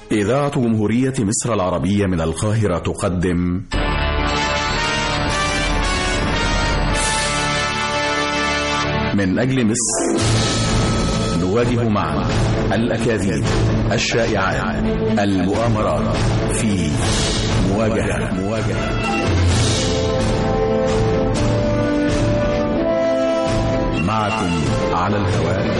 إذاعة جمهورية مصر العربية من القاهرة تقدم من أجل مصر، نواجه معا الأكاذيب، الشائعات، المؤامرات في مواجهة. معكم على الهواء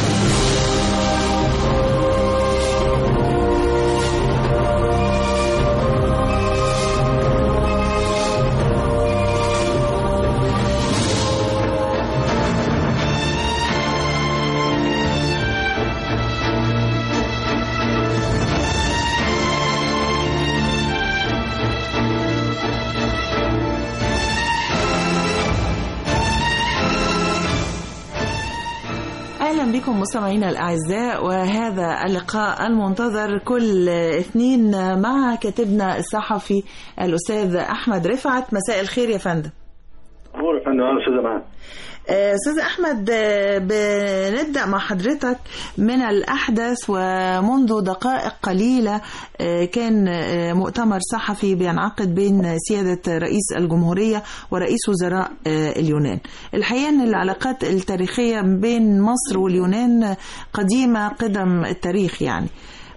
بكم مستمعينا الأعزاء، وهذا اللقاء المنتظر كل اثنين مع كاتبنا الصحفي الأستاذ أحمد رفعت. مساء الخير يا فندم. أهلا يا فندم. أستاذ معاذ. أستاذ أحمد، بنبدأ مع حضرتك من الأحدث. ومنذ دقائق قليلة كان مؤتمر صحفي بينعقد بين سيادة رئيس الجمهورية ورئيس وزراء اليونان. الحقيقة أن العلاقات التاريخية بين مصر واليونان قديمة قدم التاريخ يعني،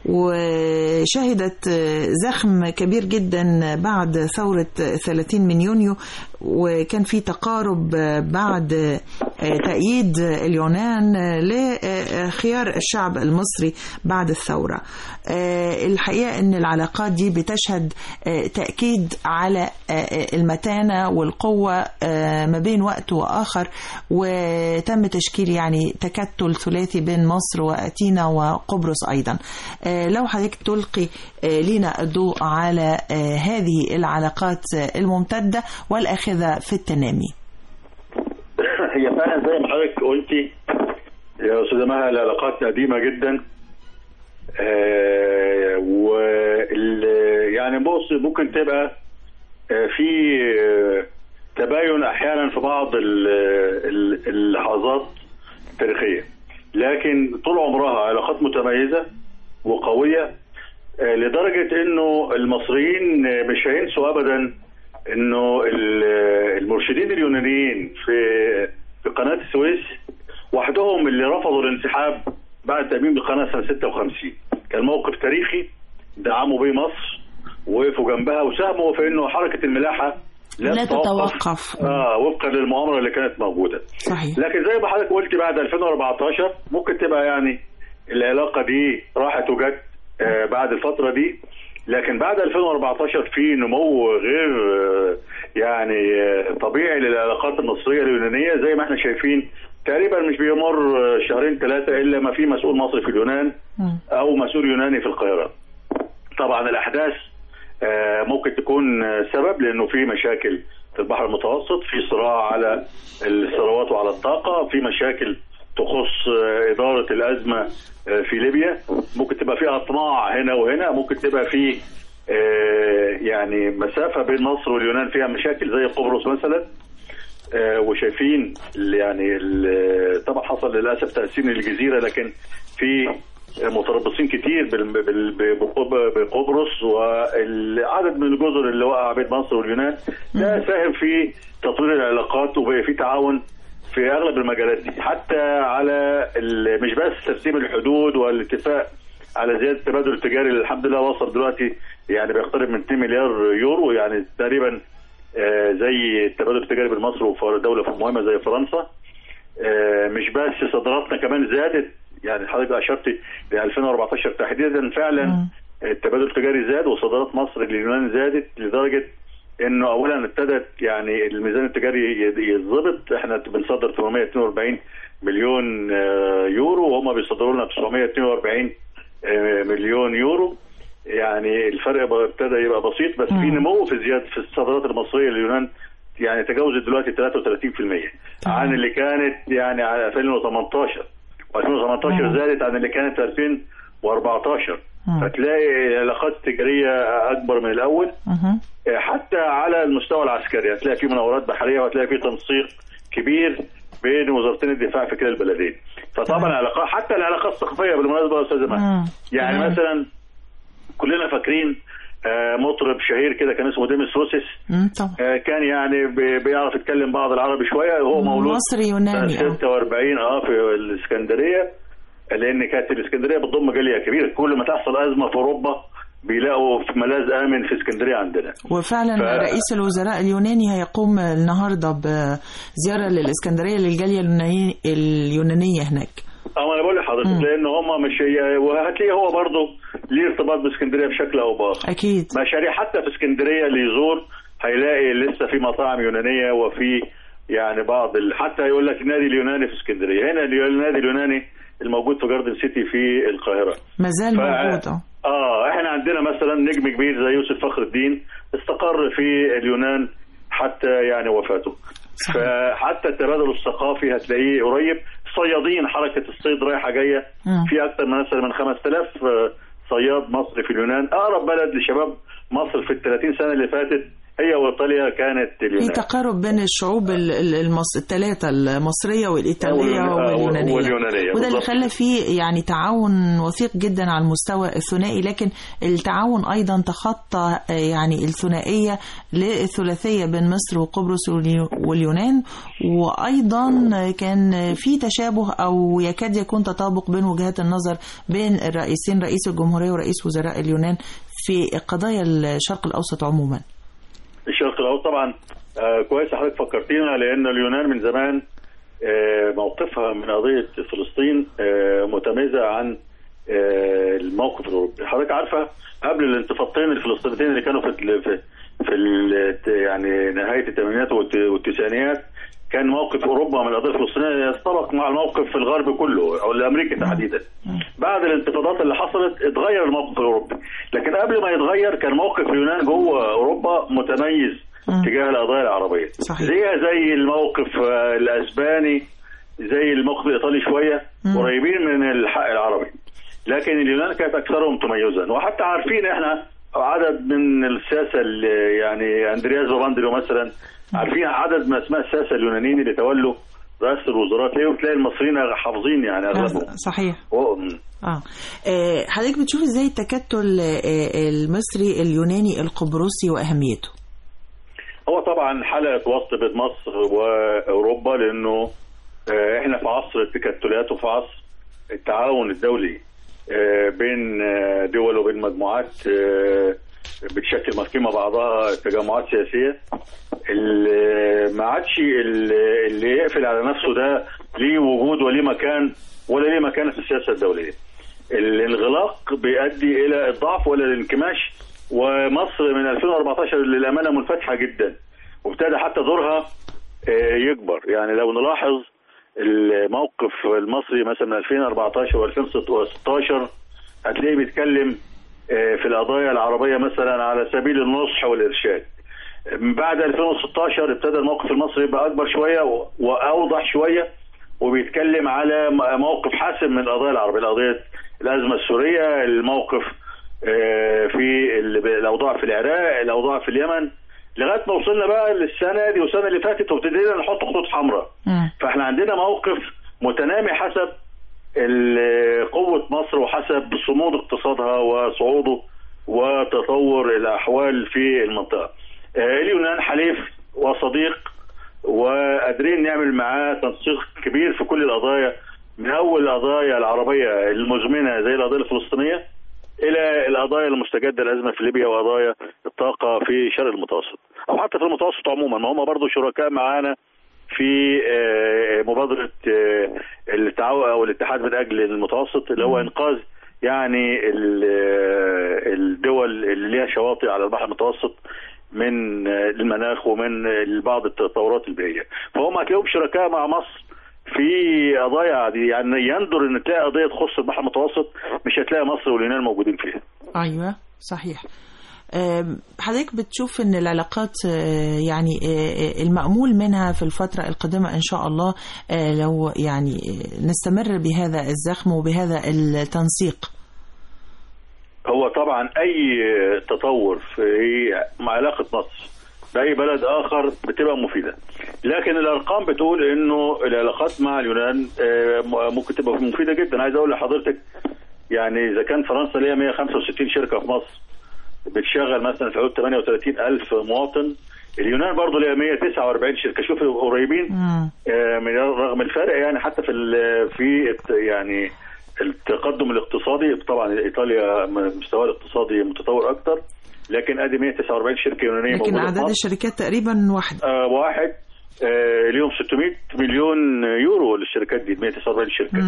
وشهدت زخم كبير جدا بعد ثورة 30 من يونيو، وكان في تقارب بعد تأييد اليونان لخيار الشعب المصري بعد الثورة. الحقيقة أن العلاقات دي بتشهد تأكيد على المتانة والقوة ما بين وقت وآخر، وتم تشكيل يعني تكتل ثلاثي بين مصر وأثينا وقبرص أيضا. لو حضرتك تلقي لنا الضوء على هذه العلاقات الممتدة والآخذة في التنامي. هي فعلا زي ما حضرتك قلتي يا أستاذة مها، العلاقات قديمة جدا. يعني بص، ممكن تبقى في تباين أحيانا في بعض اللحظات التاريخية، لكن طول عمرها علاقات متميزة وقوية، لدرجة انه المصريين مش هينسوا ابدا انه المرشدين اليونانيين في قناة السويس وحدهم اللي رفضوا الانسحاب بعد تأميم القناة سنة 56. كان موقف تاريخي دعموا به مصر، ووقفوا جنبها وساهموا في انه حركة الملاحة لا تتوقف وفقا للمؤامرة اللي كانت موجودة. صحيح. لكن زي ما حضرتك قلت بعد 2014 ممكن تبقى يعني العلاقة دي راحت وجت بعد الفترة دي، لكن بعد 2014 في نمو غير يعني طبيعي للعلاقات المصرية اليونانية. زي ما احنا شايفين تقريبا مش بيمر شهرين ثلاثة إلا ما في مسؤول مصري في اليونان أو مسؤول يوناني في القاهرة. طبعا الأحداث ممكن تكون سبب، لأنه في مشاكل في البحر المتوسط، في صراع على الثروات وعلى الطاقة، في مشاكل تخص إدارة الأزمة في ليبيا، ممكن تبقى فيها أطماع هنا وهنا، ممكن تبقى في يعني مسافة بين مصر واليونان فيها مشاكل زي قبرص مثلا. وشايفين يعني طبعا حصل للأسف تقسيم الجزيرة، لكن في متربصين كتير بقبرص، والعدد من الجزر اللي وقع بين مصر واليونان ده ساهم في تطوير العلاقات، وبقى في تعاون في اغلب المجالات دي، حتى على مش بس ترسيم الحدود والاتفاق على زياده التبادل التجاري اللي الحمد لله وصل دلوقتي يعني بيقترب من 2 مليار يورو، يعني تقريبا زي التبادل التجاري بين مصر ودوله مهمه زي فرنسا. مش بس صادراتنا كمان زادت، يعني حضرتك اشرت ل 2014 تحديدا فعلا التبادل التجاري زاد، وصادرات مصر لليونان زادت لدرجه انه اولا ابتدت يعني الميزان التجاري يتظبط. احنا بنصدر 842 مليون يورو، وهم بيصدروا لنا 942 مليون يورو، يعني الفرق ابتدى يبقى بسيط، بس في نمو في زياده في الصادرات المصريه لليونان، يعني تجاوزت دلوقتي 33% عن اللي كانت يعني على 2018 و2018 زادت عن اللي كانت 2014. فتلاقي العلاقات التجاريه اكبر من الاول. حتى على المستوى العسكري هتلاقي في مناورات بحريه، وهتلاقي في تنسيق كبير بين وزارتين الدفاع في كلا البلدين. فطبعا العلاقات، حتى العلاقات الثقافيه بالمناسبه يا استاذ مهدي، يعني مثلا فاكرين مطرب شهير كده كان اسمه ديمس روسيس. كان يعني بيعرف يتكلم بعض العربي شويه. هو مولود مصري يوناني 46 في الاسكندريه، لان كانت الاسكندريه بتضم جاليه كبيره. كل ما تحصل ازمه في اوروبا بيلاقوا في ملاذ امن في اسكندريه عندنا. وفعلا رئيس الوزراء اليوناني هيقوم النهارده بزياره للاسكندريه للجاليه اليونانيه هناك. انا بقول لحضرتك لان هم مش هي، وهتلاقيه هو برضه ليه ارتباط باسكندريه بشكل او باخر. اكيد مشاريع حتى في اسكندريه اللي يزور هيلاقي لسه في مطاعم يونانيه، وفي يعني بعض حتى يقول لك النادي اليوناني في اسكندريه. هنا النادي اليوناني الموجود في جاردن سيتي في القاهره ما زال موجود. احنا عندنا مثلا نجم كبير زي يوسف فخر الدين استقر في اليونان حتى يعني وفاته. فحتى التبادل الثقافي هتلاقيه قريب. صيادين، حركه الصيد رايحه جايه في اكثر من 5000 صياد مصري في اليونان. اقرب بلد لشباب مصر في ال30 سنه اللي فاتت هي وايطاليا كانت اليونان. في تقارب بين الشعوب الثلاثه، المصريه والايطاليه واليونانيه، وده اللي خلى فيه يعني تعاون وثيق جدا على المستوى الثنائي. لكن التعاون ايضا تخطى يعني الثنائيه للثلاثيه بين مصر وقبرص واليونان، وايضا كان في تشابه او يكاد يكون تطابق بين وجهات النظر بين الرئيسين، رئيس الجمهوريه ورئيس وزراء اليونان، في قضايا الشرق الاوسط عموما. الشرق الاوسط طبعا كويس حضرتك فكرتينا، لان اليونان من زمان موقفها من قضيه فلسطين متميزه عن الموقف الاوروبي. حضرتك عارفه قبل الانتفاضتين الفلسطينيتين اللي كانوا في يعني نهايه الثمانينات والتسعينيات، كان موقف اوروبا من القضيه الفلسطينيه يتطابق مع الموقف في الغرب كله او الامريكي تحديدا. بعد الانتفاضات اللي حصلت اتغير الموقف الاوروبي، لكن قبل ما يتغير كان موقف اليونان جوه اوروبا متميز تجاه القضايا العربيه. زي الموقف الاسباني، زي الموقف الايطالي شويه قريبين من الحق العربي، لكن اليونان كانت اكثرهم تميزا. وحتى عارفين احنا عدد من الساسه يعني اندرياس باباندريو مثلا، عارفين عدد من اسماء الساسه اليونانيين اللي تولوا رئاسه الوزراء، تلاقي المصريين حافظين يعني اغلبهم. صحيح. حضرتك بتشوف ازاي التكتل المصري اليوناني القبرصي واهميته؟ هو طبعا حلقه وسط بين مصر واوروبا، لانه احنا في عصر التكتلات وفي عصر التعاون الدولي بين دول وبين مجموعات بتشكل قيمة بعضها تجمعات سياسية. اللي ما عادش اللي يقفل على نفسه ده ليه وجود وليه مكان ولا ليه مكان في السياسة الدولية. الانغلاق بيؤدي إلى الضعف ولا الانكماش، ومصر من 2014 للأمانة منفتحة جدا، وابتدى حتى دورها يكبر. يعني لو نلاحظ الموقف المصري مثلا من 2014 و2016 هتلاقيه بيتكلم في القضايا العربية مثلا على سبيل النصح والإرشاد. من بعد 2016 ابتدى الموقف المصري يبقى أكبر شوية وأوضح شوية، وبيتكلم على موقف حاسم من القضايا العربية، قضية الأزمة السورية، الموقف في الأوضاع في العراق، الأوضاع في اليمن، لغاية ما وصلنا بقى للسنة دي والسنة اللي فاتت وابتدينا نحط خطوط حمراء. فاحنا عندنا موقف متنامي حسب قوة مصر وحسب صمود اقتصادها وصعوده وتطور الأحوال في المنطقة. اليونان حليف وصديق، وقادرين نعمل معاه تنسيق كبير في كل القضايا، من أول القضايا العربية المزمنة زي القضية الفلسطينية إلى القضايا المستجدة، الأزمة في ليبيا وقضايا الطاقة في شرق المتوسط أو حتى في المتوسط عموما. ما هم برضو شركاء معانا في مبادرة التعاون أو الاتحاد من أجل المتوسط، اللي هو إنقاذ يعني الدول اللي ليها شواطئ على البحر المتوسط من المناخ ومن بعض التطورات البيئية. فهم هتلاقيهم شركاء مع مصر في قضايا دي. يعني يندر ان تلاقي قضية تخص البحر المتوسط مش هتلاقي مصر واليونان موجودين فيها. أيوة صحيح. حضرتك بتشوف ان العلاقات يعني المأمول منها في الفترة القادمة ان شاء الله لو يعني نستمر بهذا الزخم وبهذا التنسيق؟ هو طبعا اي تطور في علاقة مصر بأي بلد آخر بتبقى مفيدة، لكن الأرقام بتقول إنه العلاقات مع اليونان ممكن تبقى مفيدة جدا. عايز أقول لحضرتك يعني إذا كان فرنسا ليها 165 شركة في مصر بتشغل مثلا في حدود 38,000 مواطن. اليونان برضه ليها 149 شركه. شوف قريبين من رغم الفرق يعني حتى في يعني التقدم الاقتصادي. طبعا ايطاليا مستوى الاقتصادي متطور اكتر، لكن ادي 149 شركه يونانيه موجوده. لكن اعداد الشركات تقريبا واحد ليهم 600 مليون يورو للشركات دي 149 شركه.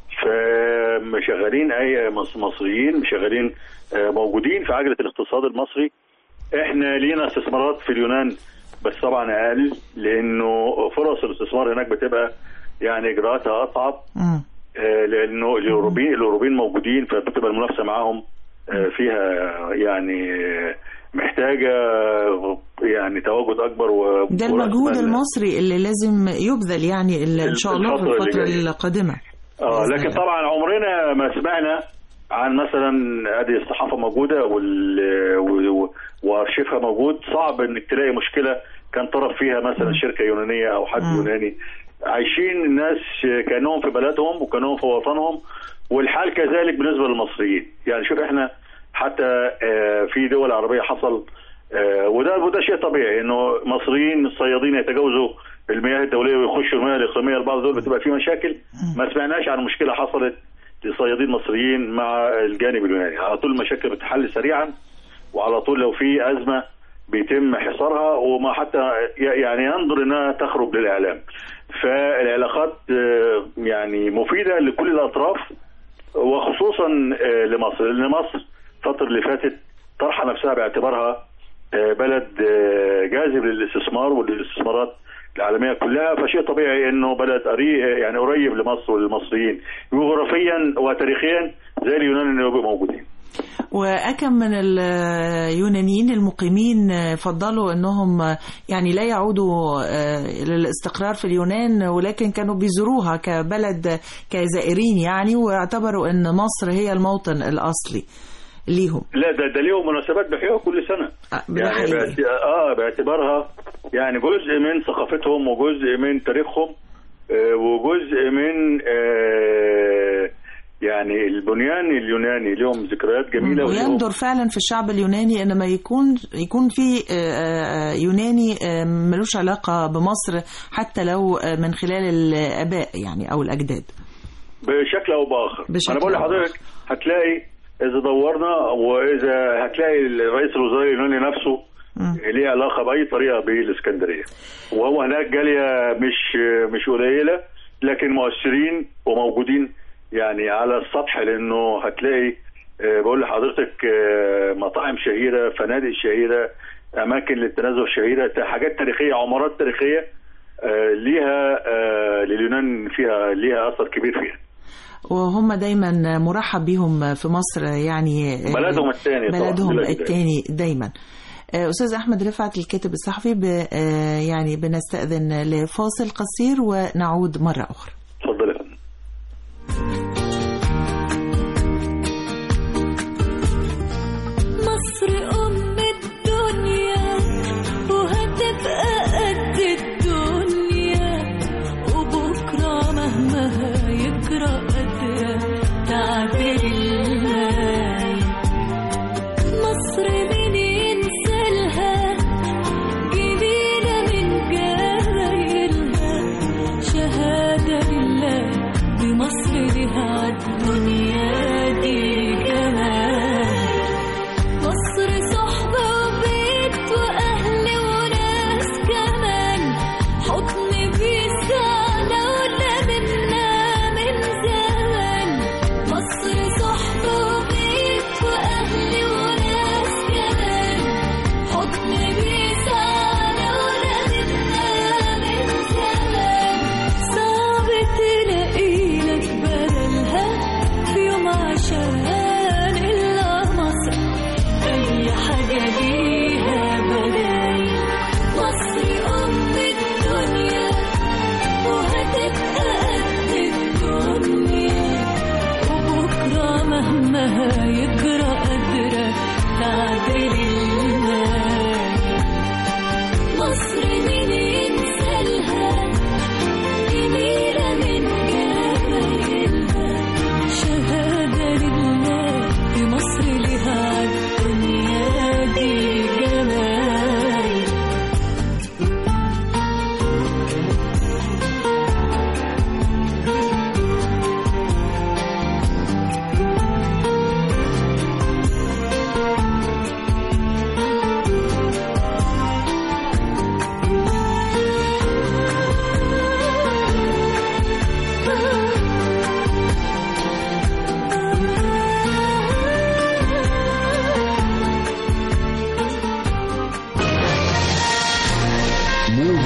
فمشغلين اي مصريين مشغلين موجودين في عجله الاقتصاد المصري. احنا لينا استثمارات في اليونان بس طبعا اقل، لانه فرص الاستثمار هناك بتبقى يعني اجراءاتها اصعب، لانه الاوروبيين موجودين، فبتبقى المنافسه معاهم فيها يعني محتاجه يعني تواجد اكبر. ده المجهود المصري اللي لازم يبذل يعني ان شاء الله في الفتره القادمه. لكن طبعا عمرنا ما سمعنا عن مثلا ادي الصحافه موجوده وارشيفها موجود. صعب انك تلاقي مشكله كان طرف فيها مثلا شركه يونانيه او حد يوناني. عايشين الناس كانهم في بلدهم وكانهم في وطنهم، والحال كذلك بالنسبه للمصريين. يعني شوف احنا حتى في دول عربيه حصل وده شيء طبيعي انه مصريين الصيادين يتجاوزوا المياه الدوليه ويخشوا المياه الاقليميه. البعض دول بتبقى في مشاكل. ما سمعناش عن مشكله حصلت لصيادين مصريين مع الجانب اليوناني. على طول المشاكل بتحل سريعا، وعلى طول لو في ازمه بيتم حصارها، وما حتى يعني ينظر انها تخرج للاعلام. فالعلاقات يعني مفيده لكل الاطراف، وخصوصا لمصر، لان مصر الفتره اللي فاتت طرح نفسها باعتبارها بلد جاذب للاستثمار وللاستثمارات العالميه كلها. فشيء طبيعي انه بلد يعني قريب لمصر وللمصريين جغرافيا وتاريخيا زي اليونان اللي بيبقوا موجودين. وأكم من اليونانيين المقيمين فضلوا أنهم يعني لا يعودوا للاستقرار في اليونان، ولكن كانوا بيزوروها كبلد كزائرين يعني، واعتبروا أن مصر هي الموطن الأصلي ليهم. لا ده ليهم مناسبات بيحيوها كل سنة يعني باعتبارها يعني جزء من ثقافتهم وجزء من تاريخهم وجزء من يعني البنيان اليوناني. لهم ذكريات جميلة ويندر فعلا في الشعب اليوناني انما يكون في يوناني ملوش علاقة بمصر حتى لو من خلال الآباء يعني أو الأجداد بشكل أو بآخر. أنا بقول لحضرتك هتلاقي إذا دورنا وإذا هتلاقي رئيس الوزراء اليوناني نفسه ليه علاقة بأي طريقة بالإسكندرية، وهو هناك جالية مش قليلة لكن مؤثرين وموجودين يعني على السطح. لأنه هتلاقي بقول لحضرتك مطاعم شهيرة، فنادق شهيرة، أماكن للتنزه شهيرة، حاجات تاريخية، عمارات تاريخية ليها لليونان فيها ليها أثر كبير فيها، وهم دايما مرحب بهم في مصر يعني بلدهم الثاني دايما. أستاذ أحمد رفعت الكاتب الصحفي يعني بنستأذن لفاصل قصير ونعود مرة أخرى. تفضل يا فندم. مصر أم الدنيا وهتبقى قد الدنيا، وبكرة مهما يجرى قدرة تعدل الماي. مصر مين ينسلها جميلة من جمايلها، شهادة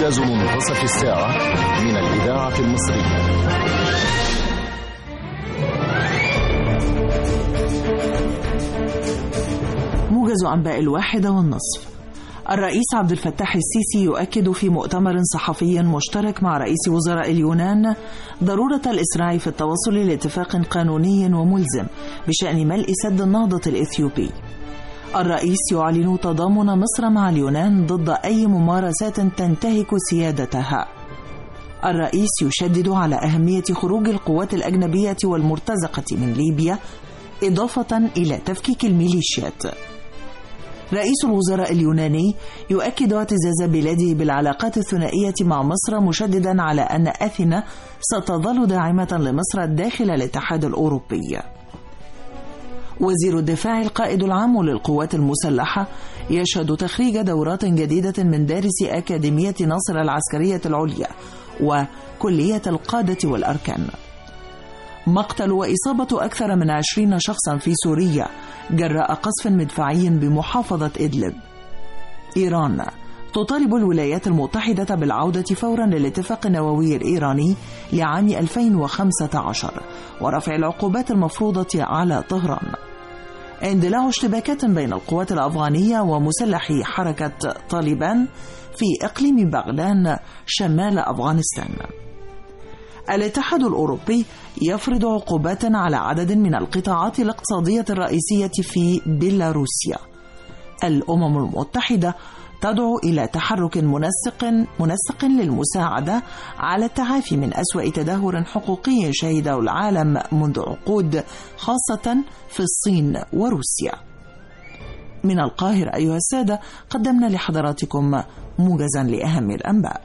موجز منتصف الساعة من الإذاعة المصرية. موجز أنباء 1:30. الرئيس عبد الفتاح السيسي يؤكد في مؤتمر صحفي مشترك مع رئيس وزراء اليونان ضرورة الإسراع في التوصل لاتفاق قانوني وملزم بشأن ملء سد النهضة الإثيوبي. الرئيس يعلن تضامن مصر مع اليونان ضد أي ممارسات تنتهك سيادتها. الرئيس يشدد على أهمية خروج القوات الأجنبية والمرتزقة من ليبيا إضافة إلى تفكيك الميليشيات. رئيس الوزراء اليوناني يؤكد اعتزاز بلاده بالعلاقات الثنائية مع مصر، مشددا على أن أثينا ستظل داعمة لمصر داخل الاتحاد الأوروبي. وزير الدفاع القائد العام للقوات المسلحة يشهد تخريج دورات جديدة من دارس أكاديمية ناصر العسكرية العليا وكلية القادة والأركان. مقتل وإصابة أكثر من 20 شخصا في سوريا جراء قصف مدفعي بمحافظة إدلب. إيران تطالب الولايات المتحدة بالعودة فورا للاتفاق النووي الإيراني لعام 2015 ورفع العقوبات المفروضة على طهران. اندلاع اشتباكات بين القوات الأفغانية ومسلحي حركة طالبان في إقليم بغلان شمال أفغانستان. الاتحاد الأوروبي يفرض عقوبات على عدد من القطاعات الاقتصادية الرئيسية في بيلاروسيا. الأمم المتحدة تدعو إلى تحرك منسق للمساعدة على التعافي من أسوأ تدهور حقوقي شهده العالم منذ عقود، خاصة في الصين وروسيا. من القاهرة أيها السادة، قدمنا لحضراتكم موجزا لأهم الأنباء.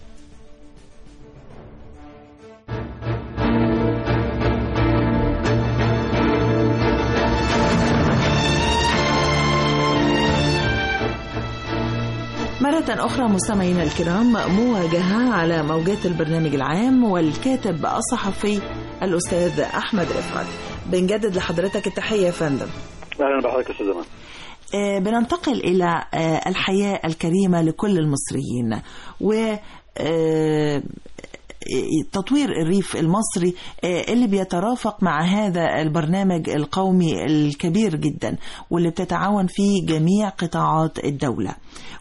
مرة أخرى مستمعينا الكرام، مواجهة على موجات البرنامج العام والكاتب الصحفي الأستاذ أحمد رفعت. بنجدد لحضرتك التحية يا فندم. أهلا بحضرتك أستاذ زمان. بننتقل إلى الحياة الكريمة لكل المصريين و تطوير الريف المصري اللي بيترافق مع هذا البرنامج القومي الكبير جدا واللي بتتعاون فيه جميع قطاعات الدولة،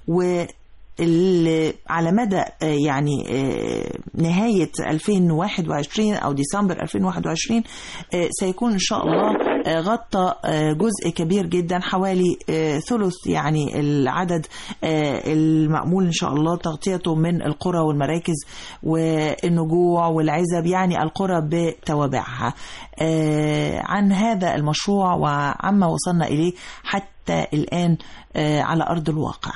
على مدى يعني نهاية 2021 أو ديسمبر 2021 سيكون إن شاء الله غطى جزء كبير جدا، حوالي ثلث يعني العدد المأمول إن شاء الله تغطيته من القرى والمراكز والنجوع والعزب، يعني القرى بتوابعها. عن هذا المشروع وعما وصلنا إليه حتى الآن على أرض الواقع.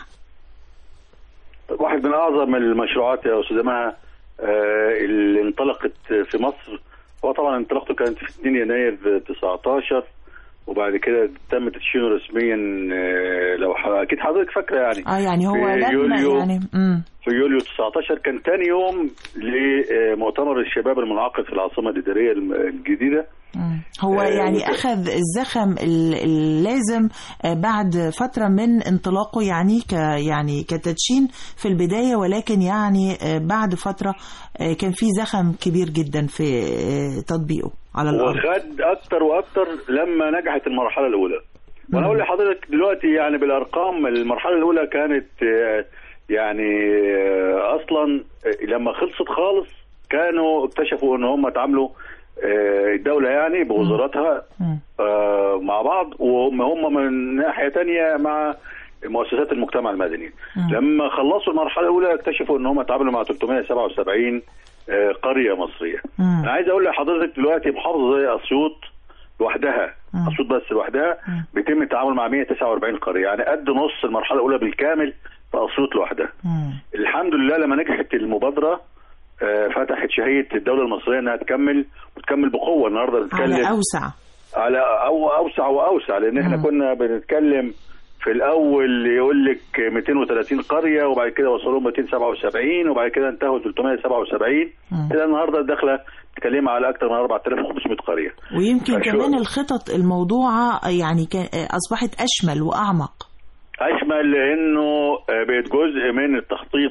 واحد من أعظم المشروعات يا أستاذ مها اللي انطلقت في مصر، هو طبعا انطلاقته كانت في 2 يناير 19 وبعد كده تم تدشينه رسميا، لو اكيد حضرتك فاكره يعني يعني هو في يوليو يعني في يوليو 19 كان ثاني يوم لمؤتمر الشباب المنعقد في العاصمه الاداريه الجديده. هو يعني أخذ الزخم اللازم بعد فترة من انطلاقه، يعني كتدشين في البداية، ولكن يعني بعد فترة كان في زخم كبير جدا في تطبيقه على الأرض، وخد أكتر وأكتر لما نجحت المرحلة الأولى. وأنا أقول لحضرتك دلوقتي يعني بالأرقام، المرحلة الأولى كانت يعني أصلا لما خلصت خالص كانوا اكتشفوا أن هم اتعاملوا الدولة يعني بوزاراتها مع بعض، وهم من ناحية تانية مع مؤسسات المجتمع المدني. لما خلصوا المرحلة الأولى اكتشفوا ان هم تعاملوا مع 377 قرية مصرية. أنا عايز أقول لحضرتك دلوقتي محافظة زي أسيوط لوحدها، أسيوط بس لوحدها بيتم التعامل مع 149 قرية، يعني قد نص المرحلة الأولى بالكامل في أسيوط لوحدها. الحمد لله لما نجحت المبادرة فتحت شهية الدولة المصرية انها تكمل وتكمل بقوة. النهارده بنتكلم على اوسع واوسع، لان احنا كنا بنتكلم في الاول يقول لك 230 قرية وبعد كده وصلوا 277 وبعد كده انتهوا 377 كده. النهارده داخله بتتكلم على اكثر من 4500 قرية، ويمكن كمان الخطط الموضوعة يعني اصبحت اشمل واعمق، لانه بقت جزء من التخطيط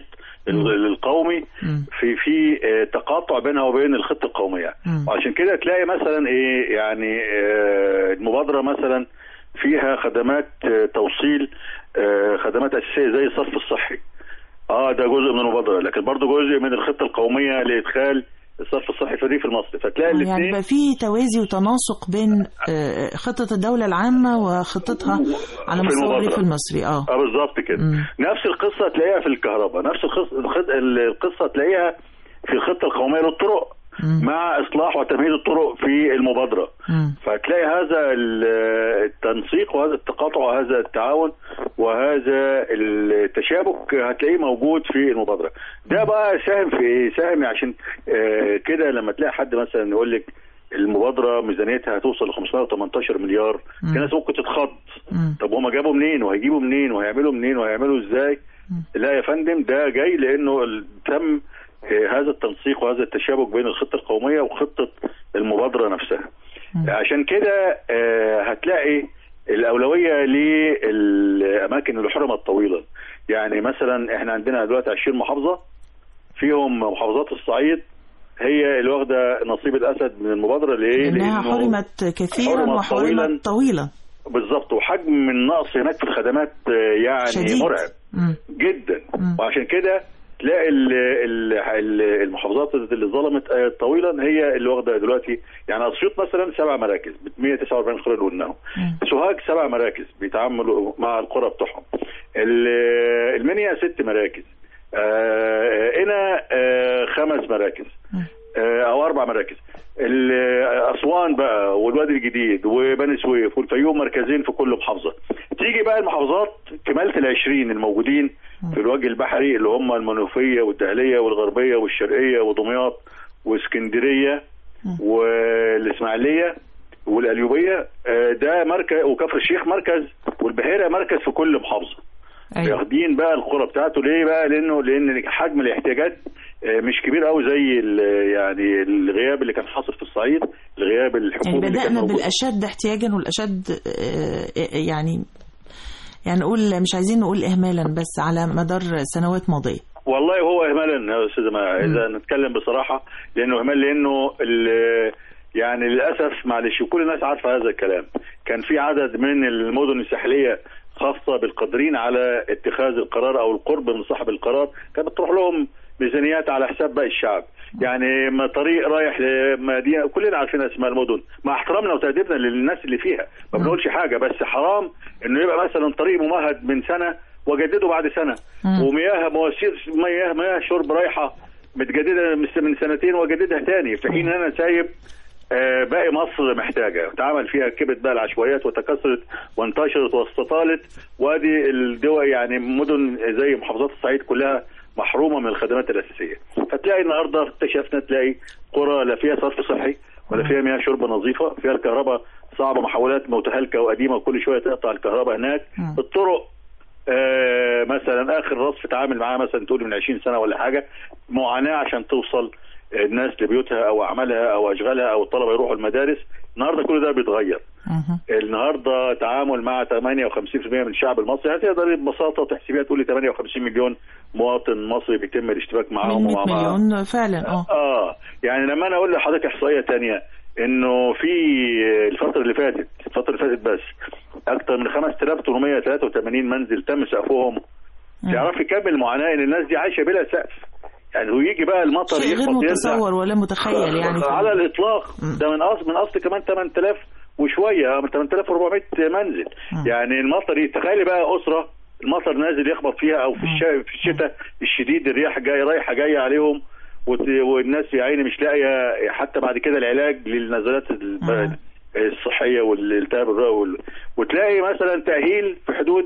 القومي في تقاطع بينها وبين الخطه القوميه. وعشان كده تلاقي مثلا ايه يعني المبادره مثلا فيها خدمات توصيل، خدمات اساسيه زي الصرف الصحي. ده جزء من المبادره، لكن برضه جزء من الخطه القوميه لادخال الصرف الصحي في الريف المصري. فتلاقي الاثنين يعني بقى في توازي وتناسق بين خطة الدولة العامة وخطتها على مستوى الريف المصري. بالظبط كده. نفس القصة تلاقيها في الكهرباء، نفس القصة تلاقيها في الخطة القومية للطرق مع إصلاح وتمهيد الطرق في المبادرة. فتلاقي هذا التنسيق وهذا التقاطع وهذا التعاون وهذا التشابك هتلاقيه موجود في المبادرة. ده بقى ساهم في ايه؟ ساهم عشان كده لما تلاقي حد مثلا يقول لك المبادرة ميزانيتها هتوصل ل 518 مليار، في ناس ممكن تتخض. طب هما جابوا منين وهيجيبوا منين وهيعملوا منين وهيعملوا ازاي؟ لا يا فندم، ده جاي لانه تم هذا التنسيق وهذا التشابك بين الخطة القومية وخطة المبادرة نفسها. عشان كده هتلاقي الأولوية للأماكن اللي حرمت طويلا. يعني مثلا احنا عندنا دلوقتي 20 محافظة، فيهم محافظات الصعيد هي اللي واخدة نصيب الأسد من المبادرة. لأنها حرمت كثيرا وحرمت طويلة. بالظبط. وحجم النقص هناك في الخدمات يعني شديد. مرعب جدا. وعشان كده تلاقي المحافظات اللي ظلمت طويلا هي اللي واخده دلوقتي. يعني اسيوط مثلا 7 مراكز ب 149 قرى اللي قلناهم. سوهاج 7 مراكز بيتعاملوا مع القرى بتوعهم. المنيا 6 مراكز. هنا 5 مراكز او 4 مراكز. اسوان بقى والوادي الجديد وبني سويف والفيوم مركزين في كل محافظه. تيجي بقى المحافظات كمالة ال20 الموجودين في الوجه البحري اللي هم المنوفيه والدهليه والغربيه والشرقيه ودمياط واسكندريه والاسماعيليه والقليوبيه. ده مركز، وكفر الشيخ مركز، والبحيره مركز في كل محافظه. واخدين بقى القرى بتاعته. ليه بقى؟ لان حجم الاحتياجات مش كبير قوي زي يعني الغياب اللي كان حاصل في الصعيد، الغياب الحكومي. يعني بدأنا بالاشد احتياجا والاشد يعني نقول مش عايزين نقول اهمالا، بس على مدار سنوات ماضيه. والله هو اهمالا يا استاذ ماء اذا نتكلم بصراحه، لانه اهمال، لانه يعني للاسف معلش وكل الناس عارفه هذا الكلام. كان في عدد من المدن الساحليه خاصه بالقادرين على اتخاذ القرار او القرب من صاحب القرار، كانت بتروح لهم ميزانيات على حساب باقي الشعب. يعني ما طريق رايح لمدينه كلنا عارفين اسماء المدن، مع احترامنا وتقديرنا للناس اللي فيها ما بنقولش حاجه، بس حرام انه يبقى مثلا طريق ممهد من سنه وجدده بعد سنه، ومياه مواسير مياه شرب رايحه متجدده من سنتين وجددها تاني، في حين انا سايب باقي مصر محتاجه وتعامل فيها كبت بقى العشوائيات وتكاثرت وانتشرت واستطالت، وادي الدول يعني مدن زي محافظات الصعيد كلها محرومه من الخدمات الاساسيه. فتلاقي النهارده اكتشفنا تلاقي قرى لا فيها صرف صحي ولا فيها مياه شرب نظيفه، فيها الكهرباء صعبه، محولات متهالكه وقديمه وكل شويه تقطع الكهرباء هناك. الطرق مثلا اخر رصف تعامل معاه مثلا تقول من 20 سنه ولا حاجه، معاناه عشان توصل الناس لبيوتها او اعمالها او اشغالها او الطلبه يروحوا المدارس. النهارده كل ده بيتغير. النهارده تعامل مع 58% من الشعب المصري، هتقدر ببساطه تحسبيها تقول لي 58 مليون مواطن مصري بيتم الاشتباك معاهم. 100 مليون فعلا. يعني لما انا اقول لحضرتك احصائيه ثانيه انه في الفتره اللي فاتت بس اكثر من 5883 منزل تم سقفهم. تعرفي كم المعاناه ان الناس دي عايشه بلا سقف. يعني ويجي بقى المطر شيء غير متصور ولا متخيل يعني على الاطلاق. ده من اصل كمان 8000 وشويه، 8400 منزل. يعني المطر، تخيلي بقى اسره المطر نازل يخبط فيها، او في الشتاء الشديد الرياح جايه رايحه جايه عليهم، والناس يا عيني مش لاقيه حتى بعد كده العلاج للنزلات الصحيه والالتهاب الرئوي. وتلاقي مثلا تاهيل في حدود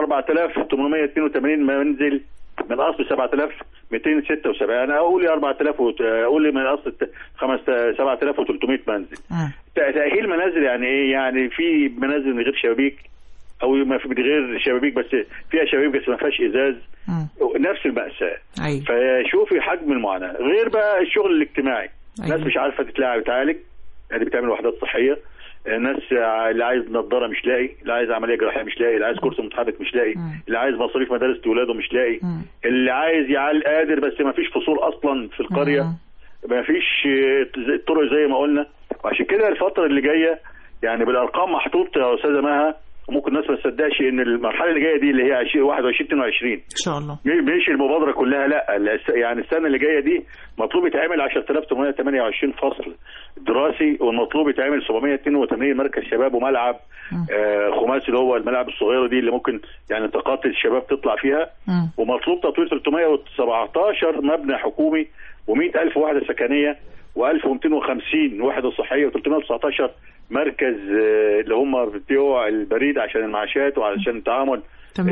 4882 منزل من اصل 7276. انا اقول 4000 اقول من اصل 7300 منزل. تاهيل منازل يعني ايه؟ يعني في منازل من غير شبابيك او من غير شبابيك بس فيها شبابيك بس ما فيهاش ازاز. نفس المأساة. فشوفي حجم المعاناة. غير بقى الشغل الاجتماعي، الناس مش عارفة تتلاعب تعالج، يعني بتعمل وحدات صحية، الناس اللي عايز نظاره مش لاقي، اللي عايز عمليه جراحيه مش لاقي، اللي عايز كرسي متحرك مش لاقي، اللي عايز مصاريف مدارس لاولاده مش لاقي، اللي عايز يعال قادر بس ما فيش فصول اصلا في القريه، ما فيش طرق زي ما قلنا. وعشان كده الفتره اللي جايه يعني بالارقام محطوط يا استاذه مها، وممكن الناس ما تصدقش ان المرحله اللي جايه دي اللي هي 21 22 ان شاء الله مش المبادره كلها، لا يعني السنه اللي جايه دي مطلوب يتعمل 10828 فصل دراسي، والمطلوب يتعمل 782 مركز شباب وملعب خماسي اللي هو الملاعب الصغيره دي اللي ممكن يعني طاقات الشباب تطلع فيها، ومطلوب تطوير 317 مبنى حكومي و100,000 وحده سكنيه و1250 وحده صحيه و319 مركز اللي هم بتوع البريد عشان المعاشات وعشان التعامل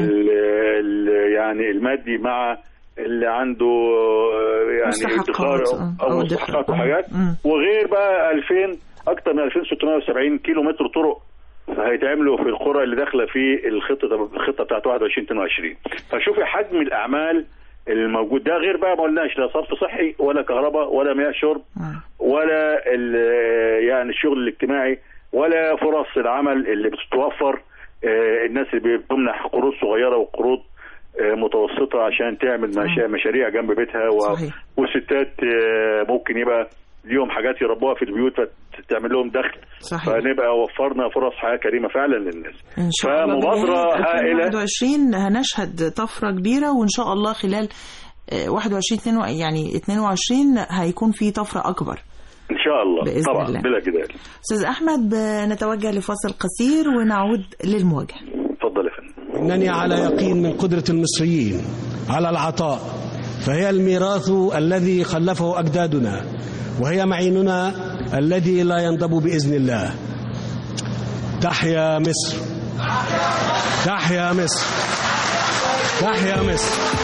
يعني المادي مع اللي عنده يعني ادخار او مستحقات وحاجات، وغير بقى 2000 اكثر من 2670 كيلو متر طرق هيتعملوا في القرى اللي داخله في الخطه بتاعت 21 22. فشوفي حجم الاعمال الموجود ده، غير بقى ما قلناش لا صرف صحي ولا كهرباء ولا مياه شرب ولا يعني الشغل الاجتماعي ولا فرص العمل اللي بتتوفر، الناس اللي بتمنح قروض صغيره وقروض متوسطه عشان تعمل مشاريع جنب بيتها والستات ممكن يبقى ليهم حاجات يربوها في البيوت فتعمل لهم دخل. فنبقى وفرنا فرص حياه كريمه فعلا للناس. ان شاء الله فمبادره هائله 21 هنشهد طفره كبيره، وان شاء الله خلال 21 يعني 22 هيكون في طفره اكبر ان شاء الله بإذن طبعا الله. بلا جدال. استاذ احمد نتوجه لفاصل قصير ونعود للمواجهه. اتفضل يا فندم. انني على يقين من قدره المصريين على العطاء، فهي الميراث الذي خلفه اجدادنا، وهي معيننا الذي لا ينضب باذن الله. تحيا مصر، تحيا مصر، تحيا مصر.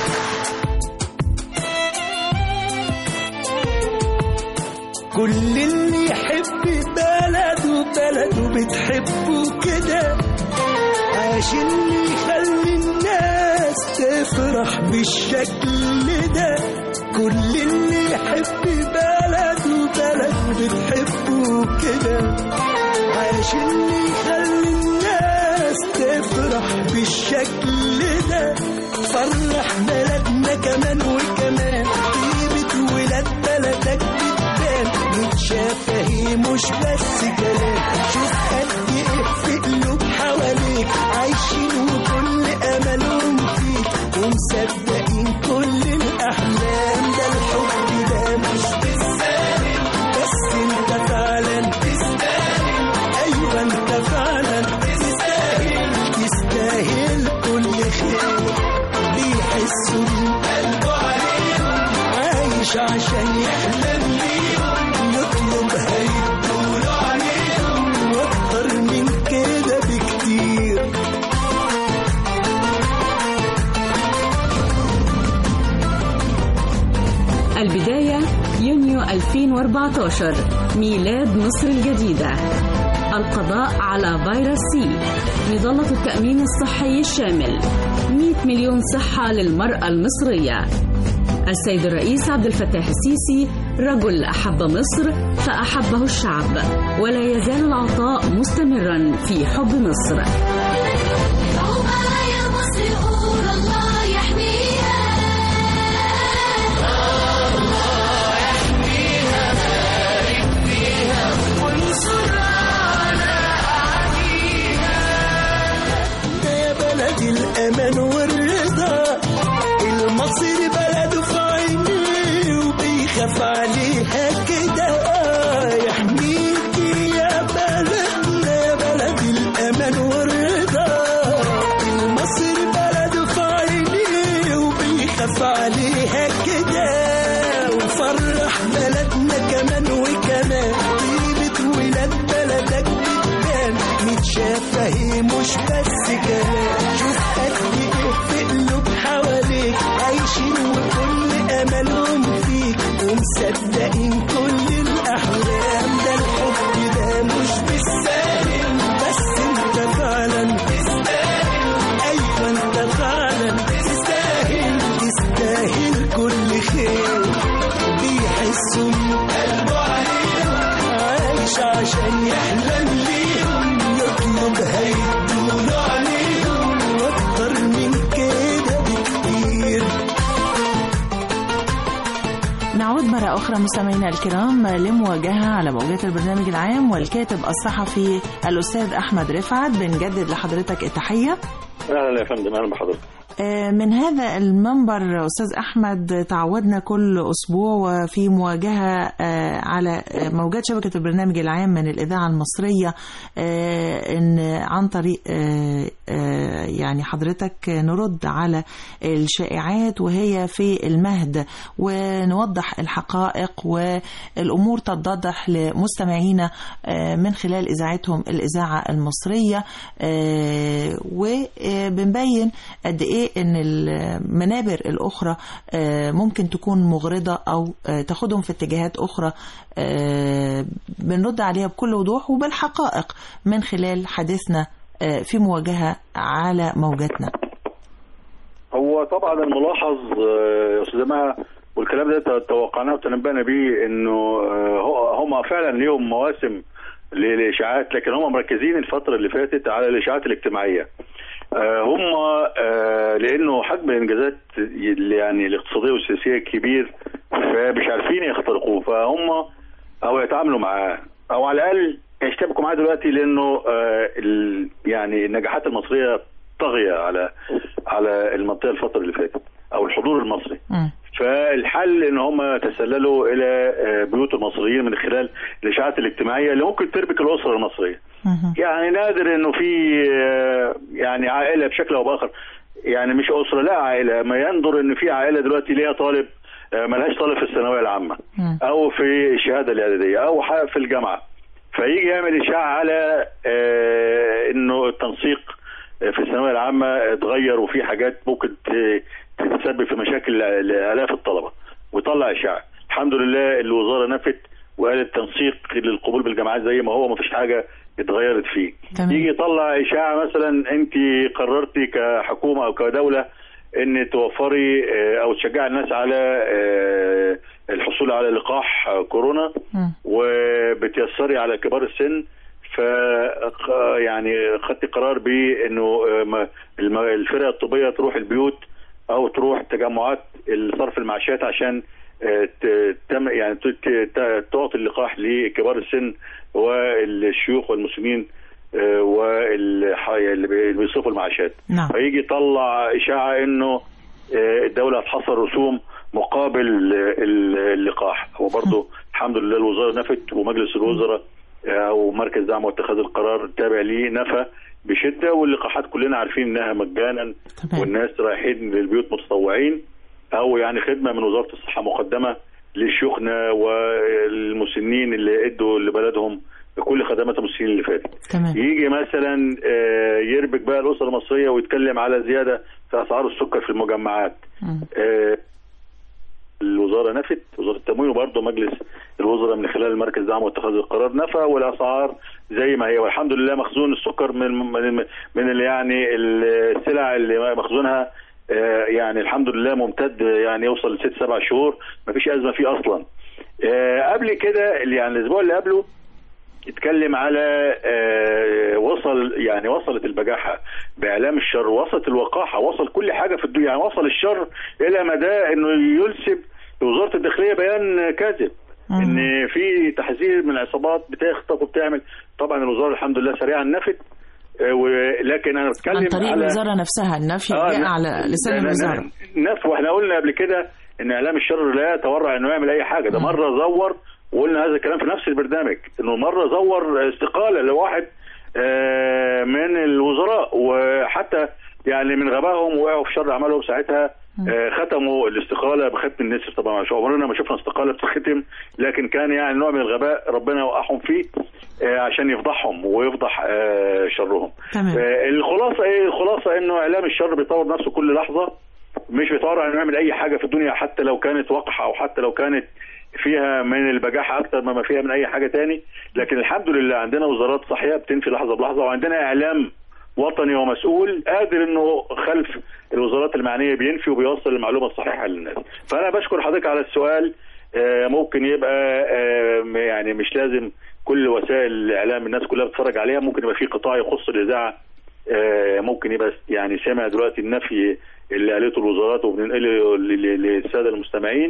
كل اللي يحب بلده بتحبه كده، عشان يخلي الناس تفرح بالشكل ده. كل اللي يحب بلده بتحبه كده، عشان يخلي الناس تفرح بالشكل ده. فرح بلدنا كمان وكمان، طيبة ولاد بلدك متشافه مش بس كلام. شوف قد ايه في قلوب حواليك عايشين وكل املهم فيك، ومصدقين كل الاحلام. ده الحب ده مش بالساهل، بس انت فعلا تستاهل. ايوه انت فعلا تستاهل، تستاهل كل خير. بيحسوا بقلبه عليهم، عايش عشان يحلم بيهم، يطلب هيدوله عليهم، واكتر من كده بكتير. البداية يونيو 2014 ميلاد مصر الجديدة. القضاء على فيروس سي، مظلة التأمين الصحي الشامل، 100 مليون صحة للمرأة المصرية. السيد الرئيس عبد الفتاح السيسي رجل أحب مصر فأحبه الشعب، ولا يزال العطاء مستمرا في حب مصر. الأمان والرضا، المصري بلده في عينيه وبيخاف عليها كده. يحميكي يا بلدنا، بلد الأمان والرضا. المصري بلده في عينيه وبيخاف عليها كده. وفرح بلدنا كمان وكمان، طيبة ولاد بلدك بتبان. متشافه مش بس كلام. شوف قد ايه مرة أخرى مستمعينا الكرام لمواجهة على موجات البرنامج العام، والكاتب الصحفي الأستاذ أحمد رفعت بنجدد لحضرتك التحية. أهلا يا فندم، أهلا بحضرتك. من هذا المنبر أستاذ أحمد تعودنا كل أسبوع وفي مواجهة على موجات شبكة البرنامج العام من الإذاعة المصرية، إن عن طريق يعني حضرتك نرد على الشائعات وهي في المهد ونوضح الحقائق والأمور تتضح لمستمعينا من خلال إذاعتهم الإذاعة المصرية، وبنبين قد إيه إن المنابر الأخرى ممكن تكون مغرضة أو تاخدهم في اتجاهات أخرى، بنرد عليها بكل وضوح وبالحقائق من خلال حديثنا في مواجهة على موجاتنا. هو طبعا الملاحظ يا أستاذ مها، والكلام ده توقعناه وتنبأنا به، إنه هم فعلا ليهم مواسم للإشاعات، لكن هم مركزين الفترة اللي فاتت على الإشاعات الاجتماعية. هم لانه حجم الانجازات يعني الاقتصاديه والسياسيه كبير، فمش عارفين يخترقوه، فهم او يتعاملوا معاه او على الاقل يشتبكوا معاه دلوقتي، لانه يعني النجاحات المصريه طاغيه على المنطقه الفتره اللي فاتت او الحضور المصري. فالحل ان هم تسللوا الى بيوت المصريين من خلال الاشاعات الاجتماعيه اللي ممكن تربك الاسره المصريه. يعني نادر انه في يعني عائله بشكل او باخر، يعني مش اسره، لا عائله، ما يندر ان في عائله دلوقتي ليها طالب ملهاش طالب في الثانويه العامه او في الشهاده الاعداديه او في الجامعه، فيجي يعمل اشاعه على انه التنسيق في الثانويه العامه اتغير وفي حاجات ممكن تتسبب في مشاكل لالاف الطلبه، ويطلع اشاعه. الحمد لله الوزاره نفت وقالت التنسيق للقبول بالجامعات زي ما هو، ما فيش حاجه اتغيرت فيه. يجي يطلع اشاعه مثلا انت قررتي كحكومه او كدوله ان توفري او تشجعي الناس على الحصول على لقاح كورونا وبتيسري على كبار السن، ف يعني خدت قرار بانه الفرق الطبيه تروح البيوت او تروح تجمعات صرف المعاشات عشان يعني تعطي اللقاح لكبار السن والشيوخ والمسنين واللي بيصرفوا المعاشات. فيجي يطلع اشاعه انه الدوله هتحصل رسوم مقابل اللقاح. هو برضه الحمد لله الوزاره نفت، ومجلس الوزراء او مركز دعم واتخاذ القرار التابع ليه نفى بشده، واللقاحات كلنا عارفين انها مجانا والناس رايحين للبيوت متطوعين، او يعني خدمه من وزاره الصحه مقدمه للشيوخنا والمسنين اللي ادوا لبلدهم كل خدمات المسنين اللي فاتت. يجي مثلا يربك بقى الاسره المصريه ويتكلم على زياده في اسعار السكر في المجمعات. الوزاره نفت، وزاره التموين وبرضه مجلس الوزراء من خلال المركز دعم واتخاذ القرار نفى، والاسعار زي ما هي، والحمد لله مخزون السكر من اللي يعني السلع اللي مخزونها يعني الحمد لله ممتد، يعني يوصل ل 6-7 شهور، ما فيش ازمه فيه اصلا. قبل كده يعني الاسبوع اللي قبله اتكلم على وصلت البجاحه باعلام الشر، وصلت الوقاحه، وصل كل حاجه في الدنيا، يعني وصل الشر الى مدى انه يلسب لوزاره الداخليه بيان كاذب ان في تحذير من العصابات بتخطف وبتعمل. طبعا الوزاره الحمد لله سريعا نفت، ولكن انا بتكلم عن طريق الوزاره نفسها، النفي جاء على لسان الوزاره. نفي، واحنا قلنا قبل كده ان اعلام الشر لا يتورع انه يعمل اي حاجه. ده مره زور، وقلنا هذا الكلام في نفس البرنامج، انه مره زور استقاله لواحد من الوزراء، وحتى يعني من غبائهم وقعوا في شر اعمالهم ساعتها ختموا الاستقاله بختم النسر. طبعا عمرنا ما شفنا استقاله بتختم، لكن كان يعني نوع من الغباء ربنا يوقعهم فيه عشان يفضحهم ويفضح شرهم. الخلاصه ايه؟ الخلاصه انه اعلام الشر بيطور نفسه كل لحظه، مش بيطور انه يعمل اي حاجه في الدنيا حتى لو كانت وقحه او حتى لو كانت فيها من البجاحه اكتر ما فيها من اي حاجه تاني. لكن الحمد لله عندنا وزارات صحيه بتنفي لحظه بلحظه، وعندنا اعلام وطني ومسؤول قادر انه خلف الوزارات المعنيه بينفي وبيوصل المعلومه الصحيحه للناس. فانا بشكر حضرتك على السؤال. ممكن يبقى يعني مش لازم كل وسائل الاعلام الناس كلها بتتفرج عليها، ممكن يبقى في قطاع يخص الاذاعه ممكن يبقى يعني سامع دلوقتي النفي اللي قالته الوزارات وبننقله للساده المستمعين.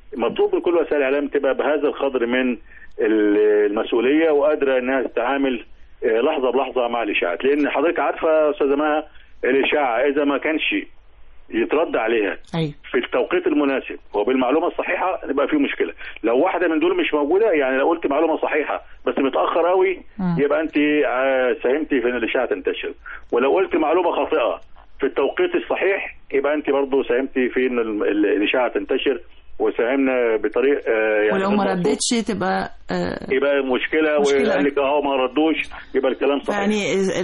مطلوب من كل وسائل الاعلام تبقى بهذا القدر من المسؤوليه وقادره انها تتعامل لحظه بلحظه مع الاشاعات، لان حضرتك عارفه يا استاذه مها الاشاعه اذا ما كانش يترد عليها في التوقيت المناسب وبالمعلومه الصحيحه يبقى في مشكله. لو واحده من دول مش موجوده، يعني لو قلت معلومه صحيحه بس متاخر قوي يبقى انت ساهمتي في ان الاشاعه تنتشر، ولو قلت معلومه خاطئه في التوقيت الصحيح يبقى انت برضه ساهمتي في ان الاشاعه تنتشر وساهمنا بطريق يعني ولو ما ردتش تبقى يبقى مشكله وقال لك ما ردوش يبقى الكلام صحيح. يعني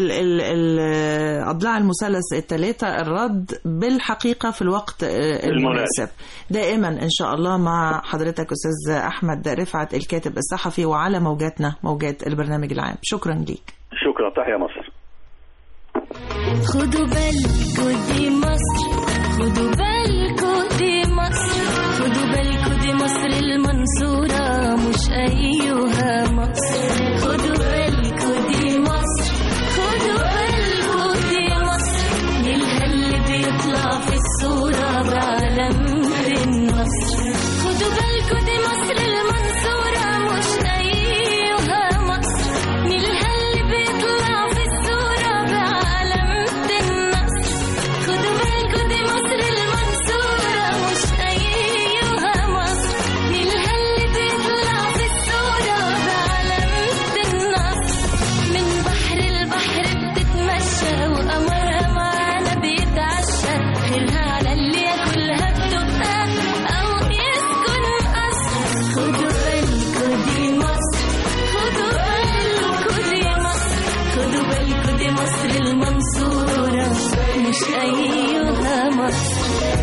اضلاع المثلث الثلاثه الرد بالحقيقه في الوقت المناسب دائما ان شاء الله. مع حضرتك استاذ احمد رفعت الكاتب الصحفي وعلى موجاتنا موجات البرنامج العام. شكرا ليك. شكرا. تحيا مصر. خدوا بالكوا دي مصر، خدوا بالكوا دي مصر، خدوا بالكوا دي مصر المنصورة مش أيها مصر. خدوا بالكوا دي مصر، خدوا بالكوا دي مصر، نيلها اللي بيطلع في الصورة بعلامة النصر. خدوا بالكوا دي مصر المنصورة مش أيها مصر، نيلها اللي بيطلع في الصورة بعلامة النصر. خدوا بالكوا دي مصر المنصورة مش أيها مصر، نيلها اللي بيطلع في الصورة بعلامة النصر. من بحر البحر بتتمشى وقمرها معانا بيتعشى، خيرها على اللي ياكلها بدقها أو يسكن قصر. خدوا بالكوا دي مصر، خدوا بالكوا دي مصر، خدوا بالكوا دي مصر المنصورة مش أيها مصر.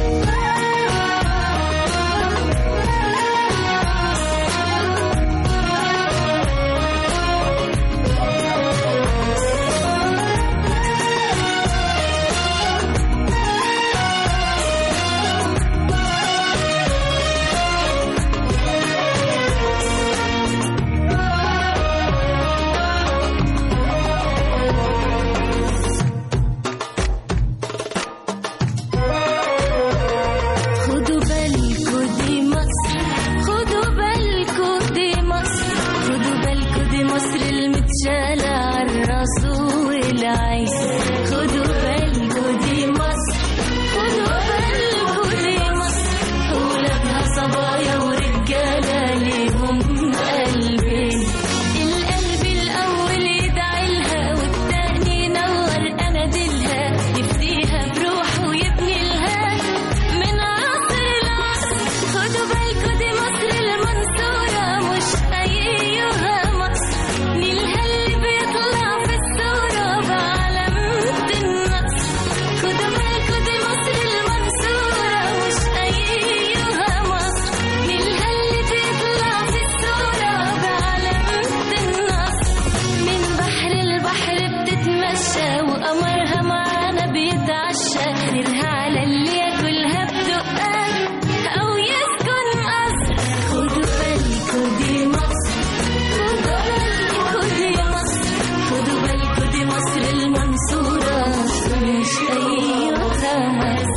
خدوا بالكوا دي مصر، خدوا بالكوا دي مصر، خدوا بالكوا دي مصر المتشالة عالراس والعين. خدوا بالكوا دي مصر، خدوا بالكوا دي مصر، ولادها صبايا ورجالة ليهم قلبين. القلب الأول يدعي لها والتاني ينور أناديلها، يفديها بروحه ويبني لها من عصر العصر. خدوا بالكوا دي مصر المنصورة مش أيها مصر، نيلها اللي بيطلع في الصورة بعلامة النصر. خدوا بالكوا دي مصر المنصورة مش أيها مصر، نيلها اللي بيطلع في الصورة بعلامة النصر. من بحر البحر بتتمشى وقمرها معانا بيتعشى، خيرها على اللي ياكلها بدقها أو يسكن قصر. خدوا بالكوا دي مصر، خدوا بالكوا دي مصر، خدوا بالكوا دي مصر المنصورة مش أيها مصر.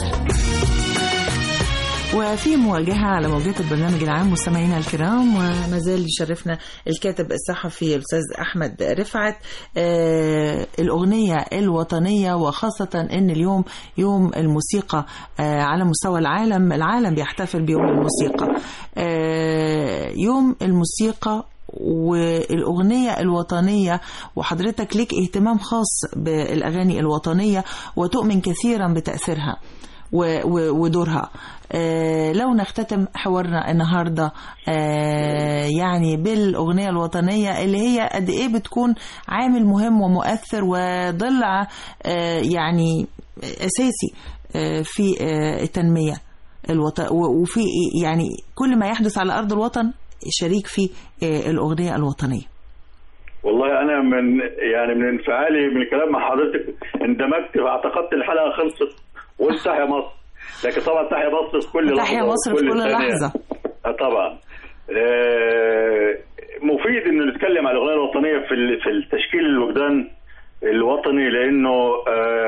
وفي مواجهة على موجات البرنامج العام مستمعينا الكرام، وما زال يشرفنا الكاتب الصحفي الأستاذ أحمد رفعت. الأغنية الوطنية، وخاصة أن اليوم يوم الموسيقى على مستوى العالم، العالم بيحتفل بيوم الموسيقى. يوم الموسيقى والأغنية الوطنية، وحضرتك ليك اهتمام خاص بالأغاني الوطنية وتؤمن كثيرا بتأثيرها ودورها. لو نختتم حوارنا النهاردة يعني بالأغنية الوطنية اللي هي قد إيه بتكون عامل مهم ومؤثر وضلع يعني أساسي في التنمية وفي يعني كل ما يحدث على أرض الوطن شريك في الأغنية الوطنية. والله أنا من انفعالي من الكلام مع حضرتك اندمجت واعتقدت الحلقة خلصت وقلت تحيا مصر، لكن طبعا تحيا مصر في كل لحظة، تحيا مصر في كل لحظة. طبعا مفيد إنه نتكلم على الأغنية الوطنية في التشكيل الوجدان الوطني، لأنه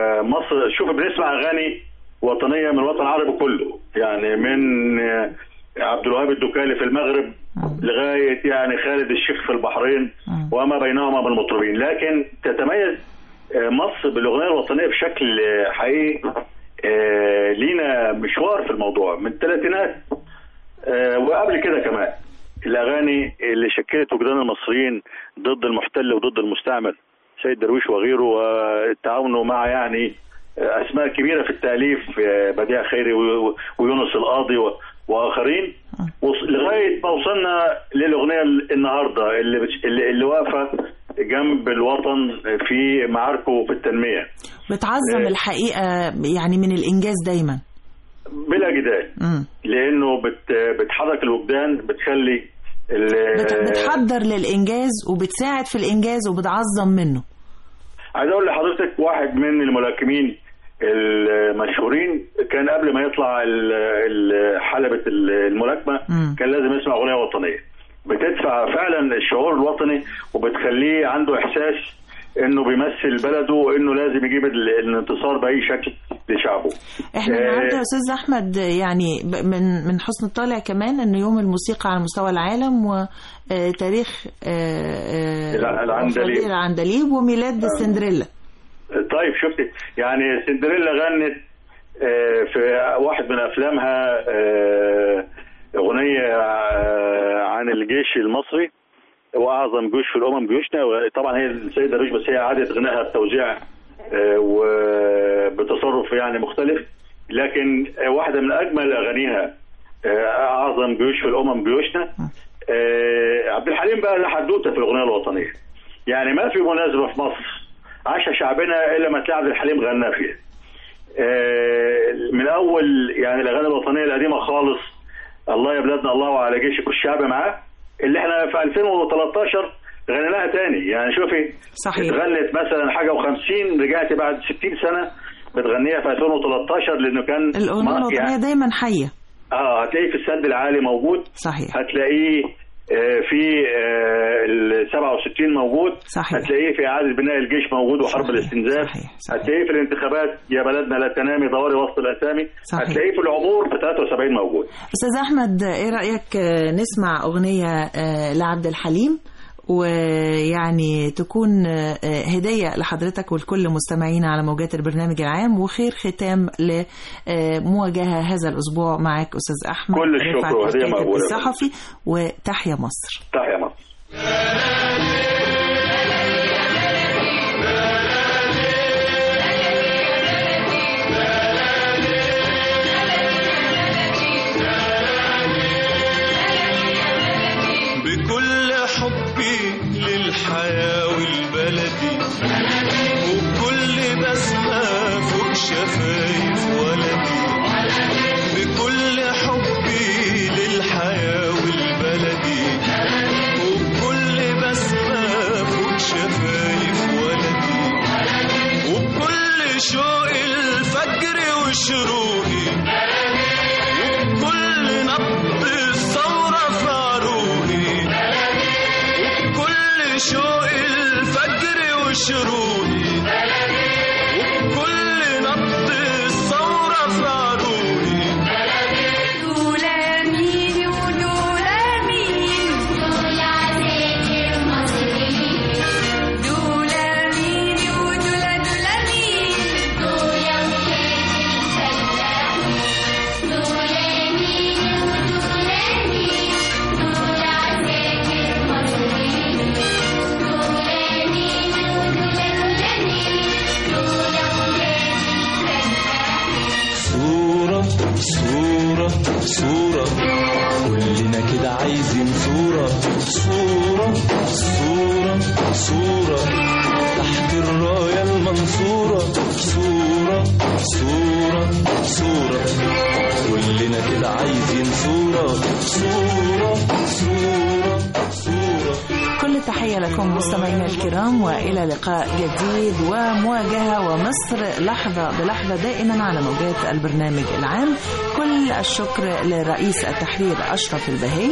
مصر شوف بنسمع أغاني وطنية من الوطن العربي كله، يعني من عبد الوهاب الدكالي في المغرب لغايه يعني خالد الشيخ في البحرين وما بينهما من مطربين. لكن تتميز مصر بالاغنيه الوطنيه بشكل حقيقي. لينا مشوار في الموضوع من الثلاثينات وقبل كده كمان. الاغاني اللي شكلت وجدان المصريين ضد المحتل وضد المستعمر، سيد درويش وغيره، والتعاون مع يعني اسماء كبيره في التاليف، بديع خيري ويونس القاضي واخرين، لغايه ما وصلنا للاغنيه النهارده اللي واقفه جنب الوطن في معاركه في التنميه. بتعظم الحقيقه يعني من الانجاز دايما بلا جدال، لانه بتحرك الوجدان، بتخلي بتحضر للانجاز وبتساعد في الانجاز وبتعظم منه. عايز اقول لحضرتك واحد من الملاكمين المشهورين كان قبل ما يطلع حلبة الملاكمة كان لازم يسمع أغنية وطنية بتدفع فعلا الشعور الوطني وبتخليه عنده إحساس إنه بيمثل بلده وإنه لازم يجيب الانتصار بأي شكل لشعبه. إحنا النهارده يا أستاذ أحمد يعني من حسن الطالع كمان إنه يوم الموسيقى على مستوى العالم وتاريخ العندليب وميلاد سندريلا. طيب شفت يعني سندريلا غنت في واحد من افلامها اغنيه عن الجيش المصري واعظم جيوش في الامم جيوشنا. طبعا هي السيده درويش بس هي عادت غناها بتوزيع وبتصرف يعني مختلف، لكن واحده من اجمل اغانيها اعظم جيوش في الامم جيوشنا. عبد الحليم بقى له حدوته في الاغنيه الوطنيه، يعني ما في مناسبه في مصر عاشها شعبنا الا ما تلاقي عبد الحليم غنى فيها. من اول يعني الاغاني الوطنيه القديمه خالص، الله يا بلادنا الله وعلى جيشك والشعب معاه، اللي احنا في 2013 غنيناها تاني. يعني شوفي صحيح اتغنت مثلا حاجه و50، رجعت بعد 60 سنه بتغنيها في 2013 لانه كان الاغنيه الوطنيه يعني دايما حيه. هتلاقيه في السد العالي موجود، صحيح. هتلاقيه في ال 67 موجود، صحيح. هتلاقيه في إعادة بناء الجيش موجود وحرب الاستنزاف، هتلاقيه في الانتخابات يا بلدنا لا تنامي دواري وسط الأسامي، هتلاقيه في العبور في 73 موجود. أستاذ أحمد إيه رأيك نسمع أغنية لعبد الحليم ويعني تكون هدية لحضرتك ولكل مستمعينا على موجات البرنامج العام وخير ختام لمواجهة هذا الأسبوع معك أستاذ أحمد. كل الشكر وهدية مقبولة. الصحفي وتحيا مصر. تحيا مصر. بكل حبي للحياة والبلدي وبكل بسمة فوق شفايف ولدي، بكل حبي للحياة والبلدي وبكل بسمة فوق شفايف ولدي، وبكل شوق الفجر وشروقي وبكل نبض الثورة في عروقي وبكل شوق الفجر وشروقي وبكل نبض الثورة في عروقي. دول مين ودول مين؟ دول عساكر مصريين. دول مين ودول مين؟ دول ولاد الفلاحين. دول مين ودول مين؟ دول عساكر مصريين. دول مين ودول مين؟ دول ولاد الفلاحين. صورة صورة صورة كلنا كده عايزين صورة، صورة صورة صورة تحت الراية المنصورة، صورة صورة صورة كلنا كده عايزين صورة، صورة صورة صورة. كل التحية لكم مستمعينا الكرام وإلى لقاء جديد ومواجهة ومصر لحظة بلحظة دائما على موجات البرنامج العام. كل الشكر لرئيس التحرير أشرف البهي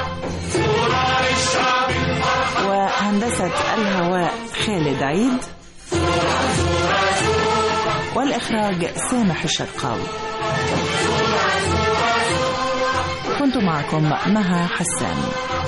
وهندسة الهواء خالد عيد والإخراج سامح الشرقاوي. كنت معكم مها حسان.